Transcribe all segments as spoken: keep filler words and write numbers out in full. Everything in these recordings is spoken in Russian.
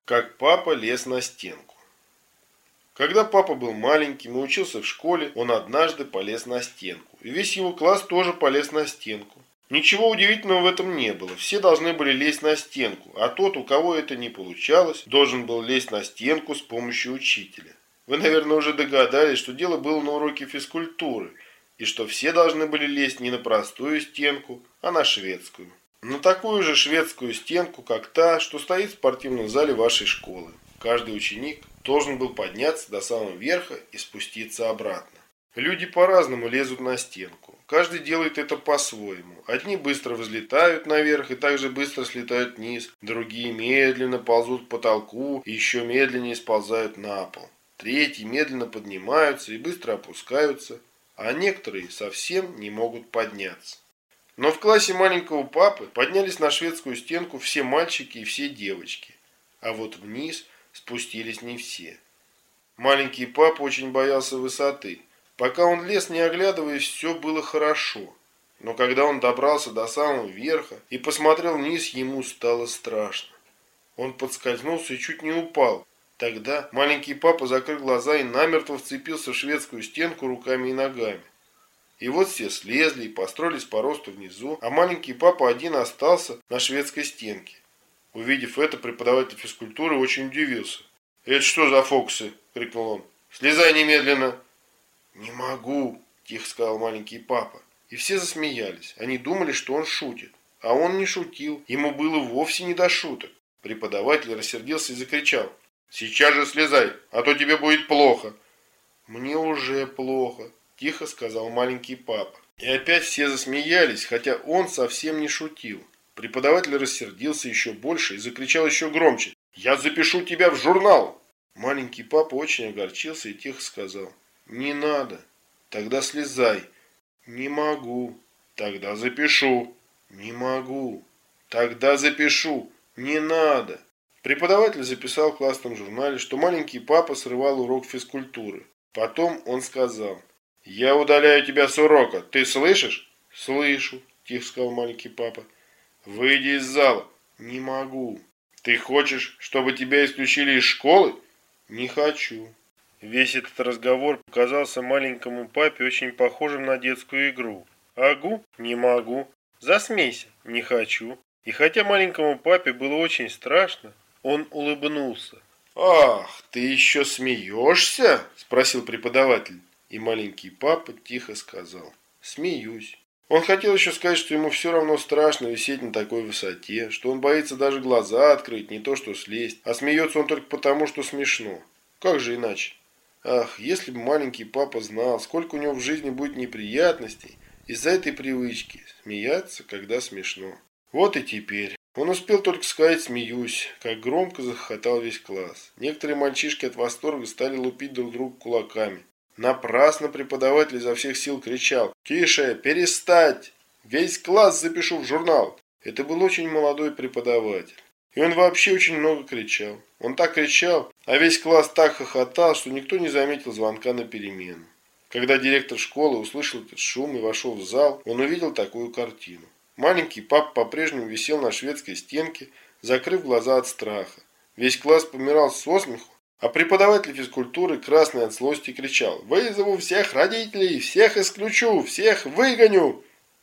Как папа лез на стенку. Когда папа был маленьким и учился в школе, он однажды полез на стенку. И весь его класс тоже полез на стенку. Ничего удивительного в этом не было. Все должны были лезть на стенку, а тот, у кого это не получалось, должен был лезть на стенку с помощью учителя. Вы, наверное, уже догадались, что дело было на уроке физкультуры, и что все должны были лезть не на простую стенку, а на шведскую. На такую же шведскую стенку, как та, что стоит в спортивном зале вашей школы. Каждый ученик должен был подняться до самого верха и спуститься обратно. Люди по-разному лезут на стенку. Каждый делает это по-своему. Одни быстро взлетают наверх и также быстро слетают вниз. Другие медленно ползут к потолку и еще медленнее сползают на пол. Третьи медленно поднимаются и быстро опускаются. А некоторые совсем не могут подняться. Но в классе маленького папы поднялись на шведскую стенку все мальчики и все девочки. А вот вниз спустились не все. Маленький папа очень боялся высоты. Пока он лез, не оглядываясь, все было хорошо. Но когда он добрался до самого верха и посмотрел вниз, ему стало страшно. Он подскользнулся и чуть не упал. Тогда маленький папа закрыл глаза и намертво вцепился в шведскую стенку руками и ногами. И вот все слезли и построились по росту внизу, а маленький папа один остался на шведской стенке. Увидев это, преподаватель физкультуры очень удивился. «Это что за фокусы?» – крикнул он. «Слезай немедленно!» «Не могу!» – тихо сказал маленький папа. И все засмеялись. Они думали, что он шутит. А он не шутил. Ему было вовсе не до шуток. Преподаватель рассердился и закричал. «Сейчас же слезай, а то тебе будет плохо!» «Мне уже плохо!» – тихо сказал маленький папа. И опять все засмеялись, хотя он совсем не шутил. Преподаватель рассердился еще больше и закричал еще громче. «Я запишу тебя в журнал!» Маленький папа очень огорчился и тихо сказал. «Не надо. Тогда слезай». «Не могу». «Тогда запишу». «Не могу». «Тогда запишу». «Не надо». Преподаватель записал в классном журнале, что маленький папа срывал урок физкультуры. Потом он сказал. «Я удаляю тебя с урока. Ты слышишь?» «Слышу», – тихо сказал маленький папа. «Выйди из зала». «Не могу». «Ты хочешь, чтобы тебя исключили из школы?» «Не хочу». Весь этот разговор показался маленькому папе очень похожим на детскую игру. «Агу? Не могу». «Засмейся». «Не хочу». И хотя маленькому папе было очень страшно, он улыбнулся. «Ах, ты еще смеешься?» – спросил преподаватель. И маленький папа тихо сказал. «Смеюсь». Он хотел еще сказать, что ему все равно страшно висеть на такой высоте, что он боится даже глаза открыть, не то что слезть, а смеется он только потому, что смешно. Как же иначе? Ах, если бы маленький папа знал, сколько у него в жизни будет неприятностей из-за этой привычки смеяться, когда смешно. Вот и теперь. Он успел только сказать «смеюсь», как громко захохотал весь класс. Некоторые мальчишки от восторга стали лупить друг друга кулаками. Напрасно преподаватель изо всех сил кричал «Тише! Перестать! Весь класс запишу в журнал!» Это был очень молодой преподаватель. И он вообще очень много кричал. Он так кричал, а весь класс так хохотал, что никто не заметил звонка на перемену. Когда директор школы услышал этот шум и вошел в зал, он увидел такую картину. Маленький папа по-прежнему висел на шведской стенке, закрыв глаза от страха. Весь класс помирал со смеху, а преподаватель физкультуры, красный от злости, кричал «Вызову всех родителей, всех исключу, всех выгоню!»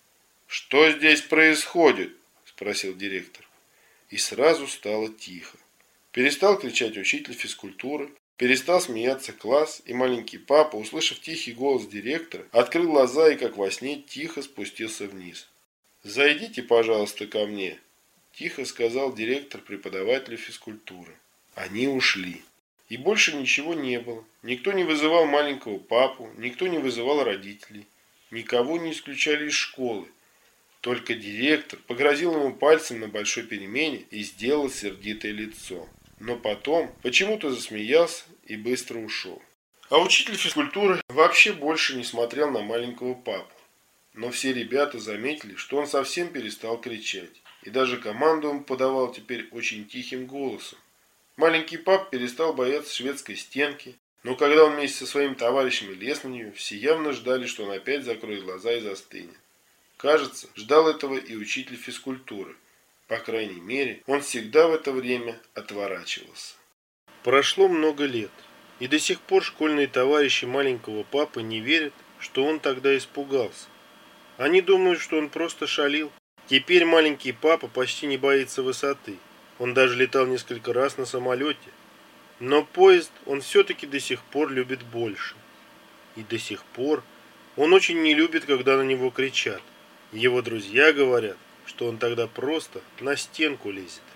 «Что здесь происходит?» – спросил директор. И сразу стало тихо. Перестал кричать учитель физкультуры, перестал смеяться класс, и маленький папа, услышав тихий голос директора, открыл глаза и, как во сне, тихо спустился вниз. «Зайдите, пожалуйста, ко мне», – тихо сказал директор преподавателю физкультуры. Они ушли. И больше ничего не было. Никто не вызывал маленького папу, никто не вызывал родителей. Никого не исключали из школы. Только директор погрозил ему пальцем на большой перемене и сделал сердитое лицо. Но потом почему-то засмеялся и быстро ушел. А учитель физкультуры вообще больше не смотрел на маленького папу. Но все ребята заметили, что он совсем перестал кричать. И даже команду он подавал теперь очень тихим голосом. Маленький пап перестал бояться шведской стенки, но когда он вместе со своими товарищами лез на нее, все явно ждали, что он опять закроет глаза и застынет. Кажется, ждал этого и учитель физкультуры. По крайней мере, он всегда в это время отворачивался. Прошло много лет, и до сих пор школьные товарищи маленького папы не верят, что он тогда испугался. Они думают, что он просто шалил. Теперь маленький папа почти не боится высоты. Он даже летал несколько раз на самолете. Но поезд он все-таки до сих пор любит больше. И до сих пор он очень не любит, когда на него кричат. Его друзья говорят, что он тогда просто на стенку лезет.